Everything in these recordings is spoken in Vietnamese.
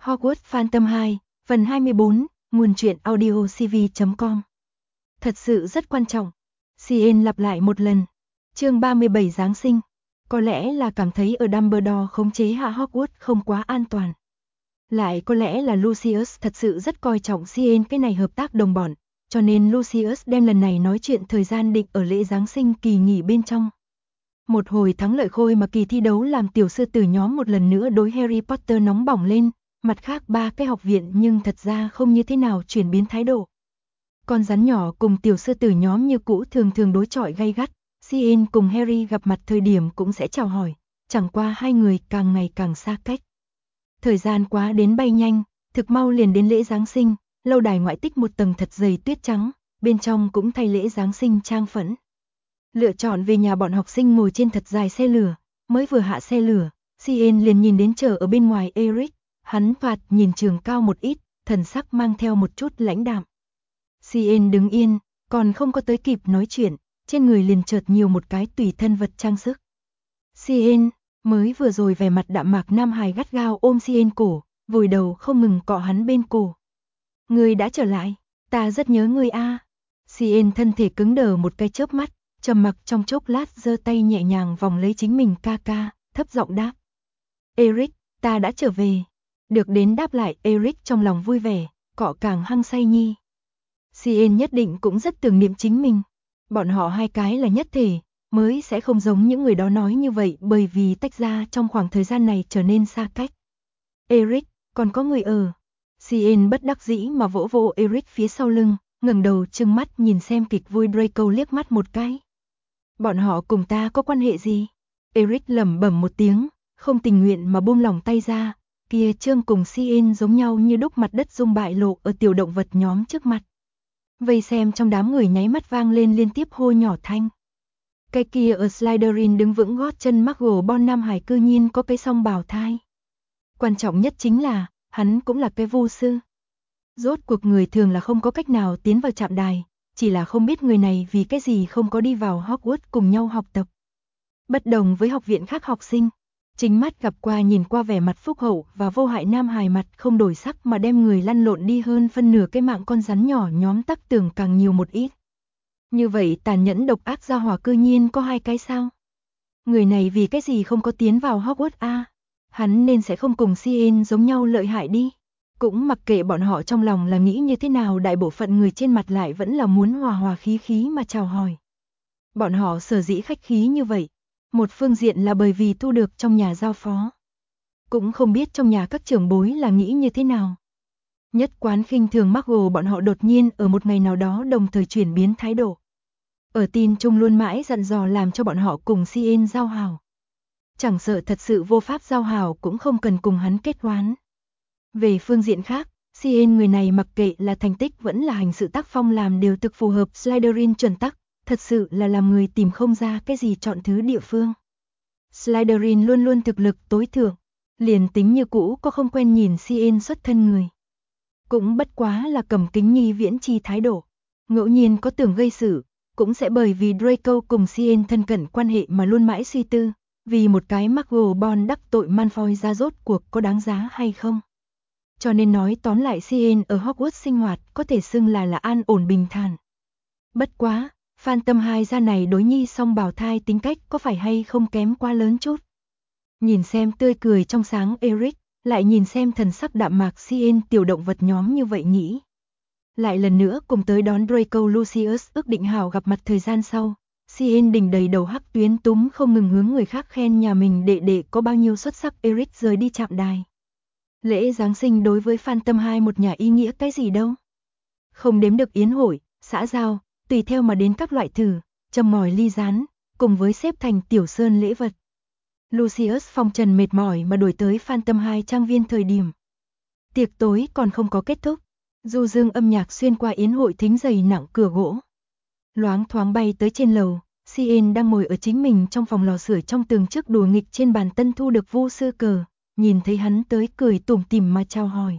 Hogwarts Phantom 2, phần 24, nguồn truyện audio cv.com. Thật sự rất quan trọng. CN lặp lại một lần. Chương 37 Giáng sinh. Có lẽ là cảm thấy ở Dumbledore khống chế hạ Hogwarts không quá an toàn. Lại có lẽ là Lucius thật sự rất coi trọng CN cái này hợp tác đồng bọn, cho nên Lucius đem lần này nói chuyện thời gian định ở lễ Giáng sinh kỳ nghỉ bên trong. Một hồi thắng lợi khôi mà kỳ thi đấu làm tiểu sư tử nhóm một lần nữa đối Harry Potter nóng bỏng lên, mặt khác ba cái học viện nhưng thật ra không như thế nào chuyển biến thái độ. Con rắn nhỏ cùng tiểu sư tử nhóm như cũ thường thường đối chọi gay gắt, CN cùng Harry gặp mặt thời điểm cũng sẽ chào hỏi, chẳng qua hai người càng ngày càng xa cách. Thời gian quá đến bay nhanh, thực mau liền đến lễ Giáng sinh, lâu đài ngoại tích một tầng thật dày tuyết trắng, bên trong cũng thay lễ Giáng sinh trang phẫn. Lựa chọn về nhà bọn học sinh ngồi trên thật dài xe lửa, mới vừa hạ xe lửa, CN liền nhìn đến chờ ở bên ngoài Eric, hắn thoạt nhìn trường cao một ít, thần sắc mang theo một chút lãnh đạm. CN đứng yên, còn không có tới kịp nói chuyện, trên người liền chợt nhiều một cái tùy thân vật trang sức. CN, mới vừa rồi vẻ mặt đạm mạc Nam Hải gắt gao ôm CN cổ, vùi đầu không ngừng cọ hắn bên cổ. Ngươi đã trở lại, ta rất nhớ ngươi a. CN thân thể cứng đờ một cái chớp mắt, trầm mặc trong chốc lát giơ tay nhẹ nhàng vòng lấy chính mình ca ca, thấp giọng đáp. Eric, ta đã trở về. Được đến đáp lại Eric trong lòng vui vẻ, cọ càng hăng say nhi. CN nhất định cũng rất tưởng niệm chính mình. Bọn họ hai cái là nhất thể, mới sẽ không giống những người đó nói như vậy bởi vì tách ra trong khoảng thời gian này trở nên xa cách. Eric, còn có người ở. CN bất đắc dĩ mà vỗ vỗ Eric phía sau lưng, ngẩng đầu trừng mắt nhìn xem kịch vui Draco liếc mắt một cái. Bọn họ cùng ta có quan hệ gì? Eric lẩm bẩm một tiếng, không tình nguyện mà buông lỏng tay ra, kia Trương cùng CN giống nhau như đúc mặt đất rung bại lộ ở tiểu động vật nhóm trước mặt. Vây xem trong đám người nháy mắt vang lên liên tiếp hô nhỏ thanh. Cái kia ở Slytherin đứng vững gót chân Muggle Bon Nam Hải cư nhiên có cái song bào thai. Quan trọng nhất chính là, hắn cũng là cái vu sư. Rốt cuộc người thường là không có cách nào tiến vào trạm đài, chỉ là không biết người này vì cái gì không có đi vào Hogwarts cùng nhau học tập. Bất đồng với học viện khác học sinh, chính mắt gặp qua nhìn qua vẻ mặt phúc hậu và vô hại Nam Hải mặt không đổi sắc mà đem người lăn lộn đi hơn phân nửa cái mạng con rắn nhỏ nhóm tắc tưởng càng nhiều một ít. Như vậy tàn nhẫn độc ác gia hỏa cư nhiên có hai cái sao? Người này vì cái gì không có tiến vào Hogwarts a? Hắn nên sẽ không cùng CN giống nhau lợi hại đi. Cũng mặc kệ bọn họ trong lòng là nghĩ như thế nào, đại bộ phận người trên mặt lại vẫn là muốn hòa hòa khí khí mà chào hỏi. Bọn họ sở dĩ khách khí như vậy, một phương diện là bởi vì thu được trong nhà giao phó. Cũng không biết trong nhà các trưởng bối là nghĩ như thế nào. Nhất quán khinh thường Muggle bọn họ đột nhiên ở một ngày nào đó đồng thời chuyển biến thái độ. Ở tin chung luôn mãi dặn dò làm cho bọn họ cùng CN giao hảo. Chẳng sợ thật sự vô pháp giao hảo cũng không cần cùng hắn kết oán. Về phương diện khác, CN người này mặc kệ là thành tích vẫn là hành sự tác phong làm đều thực phù hợp Slytherin chuẩn tắc, thật sự là làm người tìm không ra cái gì chọn thứ địa phương. Slytherin luôn luôn thực lực tối thượng, liền tính như cũ có không quen nhìn CN xuất thân người. Cũng bất quá là cầm kính nhi viễn chi thái độ, ngẫu nhiên có tưởng gây sự, cũng sẽ bởi vì Draco cùng CN thân cận quan hệ mà luôn mãi suy tư, vì một cái Muggle Bon đắc tội Malfoy ra rốt cuộc có đáng giá hay không. Cho nên nói tóm lại CN ở Hogwarts sinh hoạt có thể xưng là an ổn bình thản. Bất quá, Phantom 2 ra này đối nhi song bào thai tính cách có phải hay không kém quá lớn chút. Nhìn xem tươi cười trong sáng Eric, lại nhìn xem thần sắc đạm mạc CN tiểu động vật nhóm như vậy nghĩ. Lại lần nữa cùng tới đón Draco Lucius ước định hảo gặp mặt thời gian sau, CN đỉnh đầy đầu hắc tuyến túm không ngừng hướng người khác khen nhà mình đệ đệ có bao nhiêu xuất sắc. Eric rời đi trạm đài. Lễ Giáng sinh đối với Phantom 2 một nhà ý nghĩa cái gì đâu. Không đếm được yến hội, xã giao, tùy theo mà đến các loại thử, châm ngòi ly rán, cùng với xếp thành tiểu sơn lễ vật. Lucius phong trần mệt mỏi mà đuổi tới Phantom 2 trang viên thời điểm. Tiệc tối còn không có kết thúc, du dương âm nhạc xuyên qua yến hội thính dày nặng cửa gỗ. Loáng thoáng bay tới trên lầu, CN đang ngồi ở chính mình trong phòng lò sưởi trong tường trước đùa nghịch trên bàn tân thu được vu sư cờ, nhìn thấy hắn tới cười tủm tỉm mà chào hỏi.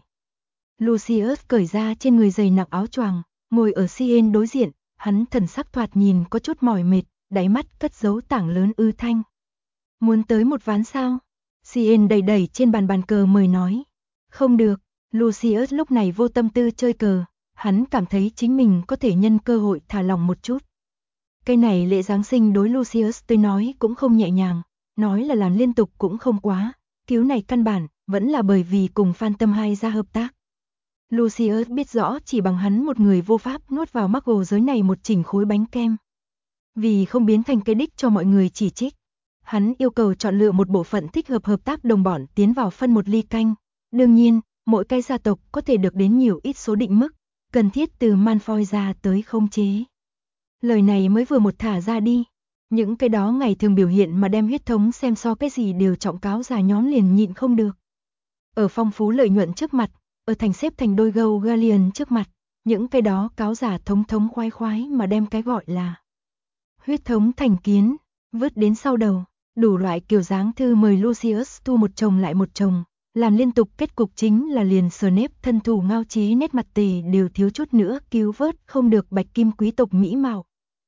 Lucius cởi ra trên người dày nặng áo choàng, ngồi ở CN đối diện, hắn thần sắc thoạt nhìn có chút mỏi mệt, đáy mắt cất giấu tảng lớn ư thanh. Muốn tới một ván sao? CN đẩy đẩy trên bàn cờ mời nói. Không được, Lucius lúc này vô tâm tư chơi cờ, hắn cảm thấy chính mình có thể nhân cơ hội thả lỏng một chút. Cái này lễ Giáng sinh đối Lucius tới nói cũng không nhẹ nhàng, nói là làm liên tục cũng không quá, cứu này căn bản, vẫn là bởi vì cùng Phantom 2 ra hợp tác. Lucius biết rõ chỉ bằng hắn một người vô pháp nuốt vào Muggle giới này một chỉnh khối bánh kem. Vì không biến thành cái đích cho mọi người chỉ trích, hắn yêu cầu chọn lựa một bộ phận thích hợp tác đồng bọn tiến vào phân một ly canh. Đương nhiên, mỗi cái gia tộc có thể được đến nhiều ít số định mức, cần thiết từ Malfoy ra tới khống chế. Lời này mới vừa một thả ra đi, những cái đó ngày thường biểu hiện mà đem huyết thống xem so cái gì đều trọng cáo già nhóm liền nhịn không được. Ở phong phú lợi nhuận trước mặt, ở thành xếp thành đôi gâu Galleon trước mặt, những cái đó cáo giả thống khoái mà đem cái gọi là huyết thống thành kiến, vứt đến sau đầu, đủ loại kiểu dáng thư mời Lucius thu một chồng lại một chồng, làm liên tục kết cục chính là liền Snape thân thủ ngao chí nét mặt tề đều thiếu chút nữa cứu vớt không được bạch kim quý tộc mỹ mạo.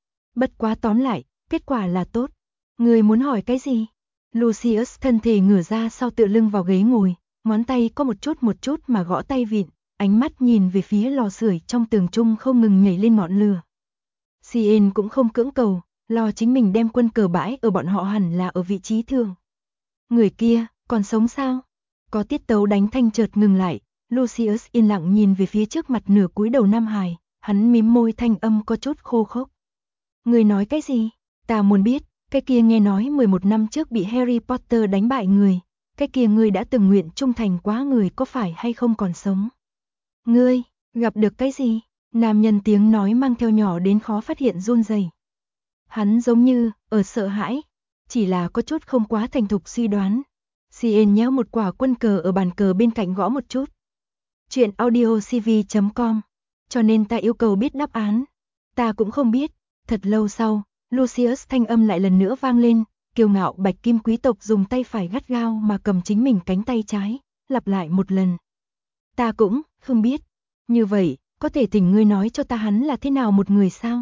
Bất quá tóm lại, kết quả là tốt. Người muốn hỏi cái gì? Lucius thân thể ngửa ra sau tựa lưng vào ghế ngồi, ngón tay có một chút mà gõ tay vịn, ánh mắt nhìn về phía lò sưởi trong tường trung không ngừng nhảy lên ngọn lửa. Cien cũng không cưỡng cầu, lo chính mình đem quân cờ bãi ở bọn họ hẳn là ở vị trí thường. Người kia, còn sống sao? Có tiết tấu đánh thanh chợt ngừng lại, Lucius yên lặng nhìn về phía trước mặt nửa cúi đầu Nam Hải, hắn mím môi thanh âm có chút khô khốc. Người nói cái gì? Ta muốn biết, cái kia nghe nói 11 năm trước bị Harry Potter đánh bại người, cái kia ngươi đã từng nguyện trung thành quá người có phải hay không còn sống? Ngươi, gặp được cái gì? Nam nhân tiếng nói mang theo nhỏ đến khó phát hiện run rẩy. Hắn giống như, ở sợ hãi, chỉ là có chút không quá thành thục suy đoán. Cien nhéo một quả quân cờ ở bàn cờ bên cạnh gõ một chút. Chuyện audiocv.com, cho nên ta yêu cầu biết đáp án. Ta cũng không biết. Thật lâu sau, Lucius thanh âm lại lần nữa vang lên, kiêu ngạo bạch kim quý tộc dùng tay phải gắt gao mà cầm chính mình cánh tay trái, lặp lại một lần. Ta cũng không biết. Như vậy, có thể thỉnh ngươi nói cho ta hắn là thế nào một người sao?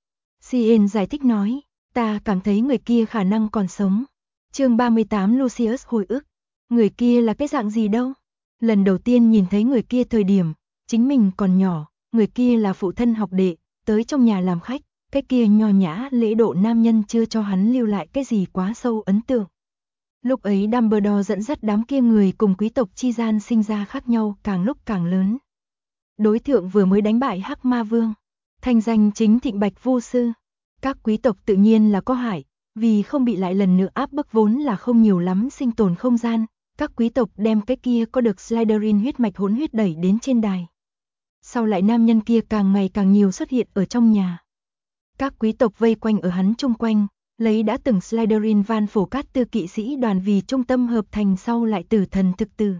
Cien giải thích nói, ta cảm thấy người kia khả năng còn sống. Chương 38 Lucius hồi ức. Người kia là cái dạng gì đâu? Lần đầu tiên nhìn thấy người kia thời điểm, chính mình còn nhỏ, người kia là phụ thân học đệ, tới trong nhà làm khách, cái kia nho nhã lễ độ nam nhân chưa cho hắn lưu lại cái gì quá sâu ấn tượng. Lúc ấy Dumbledore dẫn dắt đám kia người cùng quý tộc chi gian sinh ra khác nhau càng lúc càng lớn. Đối thượng vừa mới đánh bại Hắc Ma Vương, thành danh chính thịnh Bạch Vô Sư. Các quý tộc tự nhiên là có hại, vì không bị lại lần nữa áp bức vốn là không nhiều lắm sinh tồn không gian, các quý tộc đem cái kia có được Slytherin huyết mạch hỗn huyết đẩy đến trên đài. Sau lại nam nhân kia càng ngày càng nhiều xuất hiện ở trong nhà. Các quý tộc vây quanh ở hắn chung quanh, lấy đã từng Slytherin van phổ cát tư kỵ sĩ đoàn vì trung tâm hợp thành sau lại tử thần thực tử.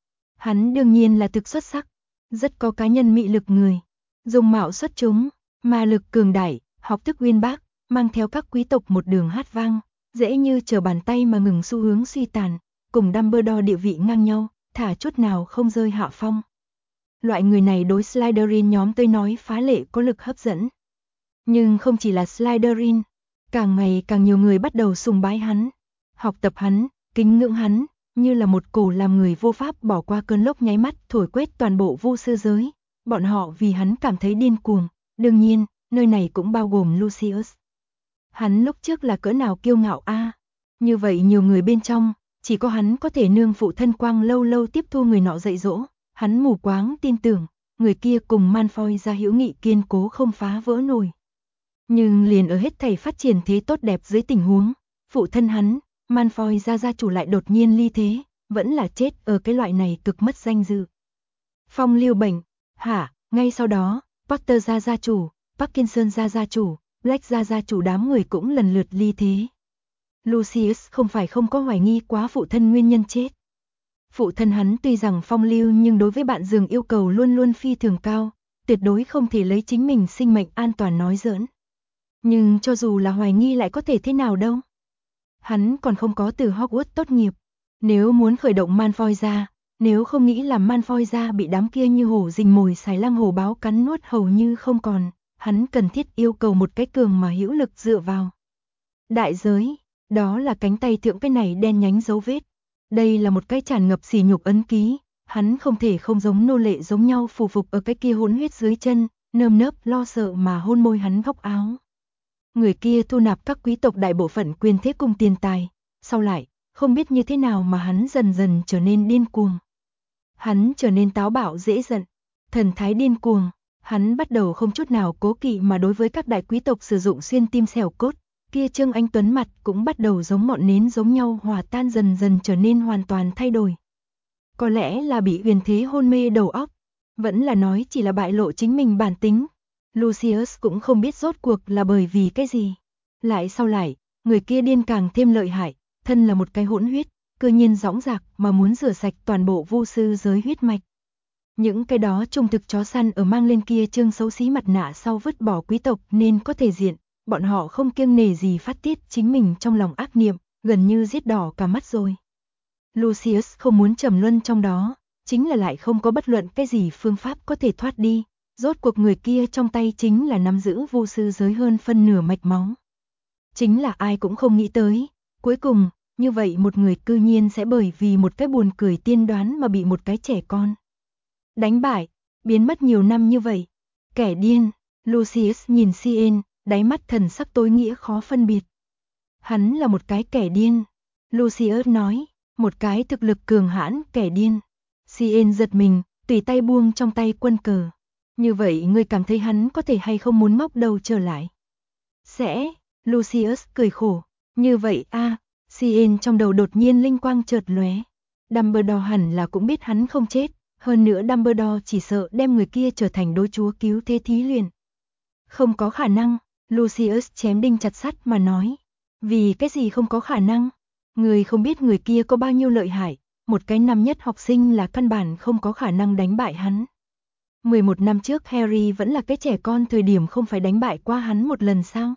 Hắn đương nhiên là thực xuất sắc, rất có cá nhân mị lực người, dung mạo xuất chúng, ma lực cường đại, học thức uyên bác, mang theo các quý tộc một đường hát vang, dễ như trở bàn tay mà ngừng xu hướng suy tàn, cùng Dumbledore địa vị ngang nhau, thả chút nào không rơi hạ phong. Loại người này đối Slytherin nhóm tới nói phá lệ có lực hấp dẫn. Nhưng không chỉ là Slytherin, càng ngày càng nhiều người bắt đầu sùng bái hắn, học tập hắn, kính ngưỡng hắn, như là một cổ làm người vô pháp bỏ qua cơn lốc nháy mắt thổi quét toàn bộ vô sư giới. Bọn họ vì hắn cảm thấy điên cuồng, đương nhiên, nơi này cũng bao gồm Lucius. Hắn lúc trước là cỡ nào kiêu ngạo a, như vậy nhiều người bên trong, chỉ có hắn có thể nương phụ thân quang lâu lâu tiếp thu người nọ dạy dỗ, hắn mù quáng tin tưởng, người kia cùng Malfoy ra hữu nghị kiên cố không phá vỡ nổi. Nhưng liền ở hết thảy phát triển thế tốt đẹp dưới tình huống, phụ thân hắn, Malfoy gia chủ lại đột nhiên ly thế, vẫn là chết ở cái loại này cực mất danh dự. Phong lưu bệnh, ngay sau đó, Potter gia chủ, Parkinson gia chủ, Black gia chủ đám người cũng lần lượt ly thế. Lucius không phải không có hoài nghi quá phụ thân nguyên nhân chết. Phụ thân hắn tuy rằng phong lưu nhưng đối với bạn giường yêu cầu luôn luôn phi thường cao, tuyệt đối không thể lấy chính mình sinh mệnh an toàn nói giỡn. Nhưng cho dù là hoài nghi lại có thể thế nào đâu. Hắn còn không có từ Hogwarts tốt nghiệp. Nếu muốn khởi động Malfoy ra, nếu không nghĩ làm Malfoy ra bị đám kia như hổ rình mồi xài lang hổ báo cắn nuốt hầu như không còn, hắn cần thiết yêu cầu một cái cường mà hữu lực dựa vào. Đại giới, đó là cánh tay thượng cái này đen nhánh dấu vết. Đây là một cái tràn ngập sỉ nhục ấn ký, Hắn không thể không giống nô lệ giống nhau phù phục ở cái kia hỗn huyết dưới chân, nơm nớp lo sợ mà hôn môi hắn góc áo. Người kia thu nạp các quý tộc đại bộ phận quyền thế cùng tiền tài, sau lại, không biết như thế nào mà hắn dần dần trở nên điên cuồng. Hắn trở nên táo bạo dễ giận, thần thái điên cuồng, hắn bắt đầu không chút nào cố kỵ mà đối với các đại quý tộc sử dụng xuyên tim xẻo cốt, kia Trương Anh Tuấn mặt cũng bắt đầu giống ngọn nến giống nhau hòa tan dần dần trở nên hoàn toàn thay đổi. Có lẽ là bị Huyền Thế hôn mê đầu óc, vẫn là nói chỉ là bại lộ chính mình bản tính. Lucius cũng không biết rốt cuộc là bởi vì cái gì. Lại sau lại, người kia điên càng thêm lợi hại, thân là một cái hỗn huyết, cư nhiên dõng dạc mà muốn rửa sạch toàn bộ vu sư giới huyết mạch. Những cái đó trung thực chó săn ở mang lên kia trương xấu xí mặt nạ sau vứt bỏ quý tộc nên có thể diện, bọn họ không kiêng nể gì phát tiết chính mình trong lòng ác niệm, gần như giết đỏ cả mắt rồi. Lucius không muốn trầm luân trong đó, chính là lại không có bất luận cái gì phương pháp có thể thoát đi. Rốt cuộc người kia trong tay chính là nắm giữ vu sư giới hơn phân nửa mạch máu. Chính là ai cũng không nghĩ tới, cuối cùng, như vậy một người cư nhiên sẽ bởi vì một cái buồn cười tiên đoán mà bị một cái trẻ con đánh bại, biến mất nhiều năm như vậy. Kẻ điên, Lucius nhìn Cien, đáy mắt thần sắc tối nghĩa khó phân biệt. Hắn là một cái kẻ điên, Lucius nói, một cái thực lực cường hãn kẻ điên. Cien giật mình, tùy tay buông trong tay quân cờ. Như vậy ngươi cảm thấy hắn có thể hay không muốn móc đầu trở lại? Sẽ, Lucius cười khổ. Như vậy a, Cien trong đầu đột nhiên linh quang chợt lóe. Dumbledore hẳn là cũng biết hắn không chết, hơn nữa Dumbledore chỉ sợ đem người kia trở thành đối chúa cứu thế thí luyện. Không có khả năng, Lucius chém đinh chặt sắt mà nói. Vì cái gì không có khả năng? Người không biết người kia có bao nhiêu lợi hại, một cái năm nhất học sinh là căn bản không có khả năng đánh bại hắn. 11 năm trước Harry vẫn là cái trẻ con thời điểm không phải đánh bại qua hắn một lần sao?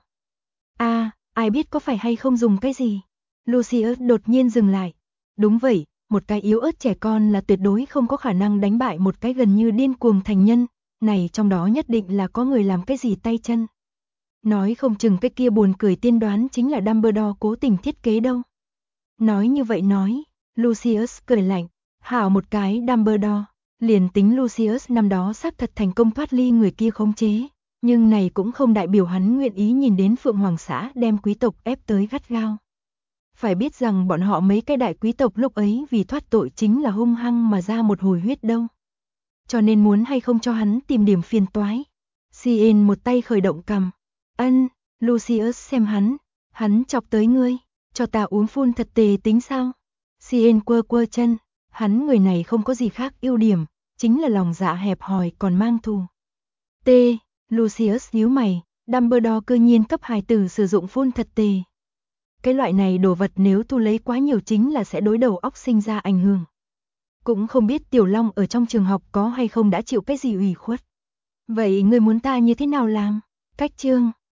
Ai biết có phải hay không dùng cái gì? Lucius đột nhiên dừng lại. Đúng vậy, một cái yếu ớt trẻ con là tuyệt đối không có khả năng đánh bại một cái gần như điên cuồng thành nhân, này trong đó nhất định là có người làm cái gì tay chân. Nói không chừng cái kia buồn cười tiên đoán chính là Dumbledore cố tình thiết kế đâu. Nói như vậy nói, Lucius cười lạnh, hảo một cái Dumbledore. Liền tính Lucius năm đó xác thật thành công thoát ly người kia khống chế, nhưng này cũng không đại biểu hắn nguyện ý nhìn đến Phượng Hoàng xã đem quý tộc ép tới gắt gao. Phải biết rằng bọn họ mấy cái đại quý tộc lúc ấy vì thoát tội chính là hung hăng mà ra một hồi huyết đâu. Cho nên muốn hay không cho hắn tìm điểm phiền toái. Cien một tay khởi động cầm. Lucius xem hắn chọc tới ngươi, cho ta uống phun thật tề tính sao? Cien quơ quơ chân, hắn người này không có gì khác ưu điểm, chính là lòng dạ hẹp hòi còn mang thù. Lucius nhíu mày, Dumbledore cư nhiên cấp hài tử sử dụng phun thật tề. Cái loại này đồ vật nếu thu lấy quá nhiều chính là sẽ đối đầu óc sinh ra ảnh hưởng. Cũng không biết Tiểu Long ở trong trường học có hay không đã chịu cái gì ủy khuất. Vậy ngươi muốn ta như thế nào làm? Cách chương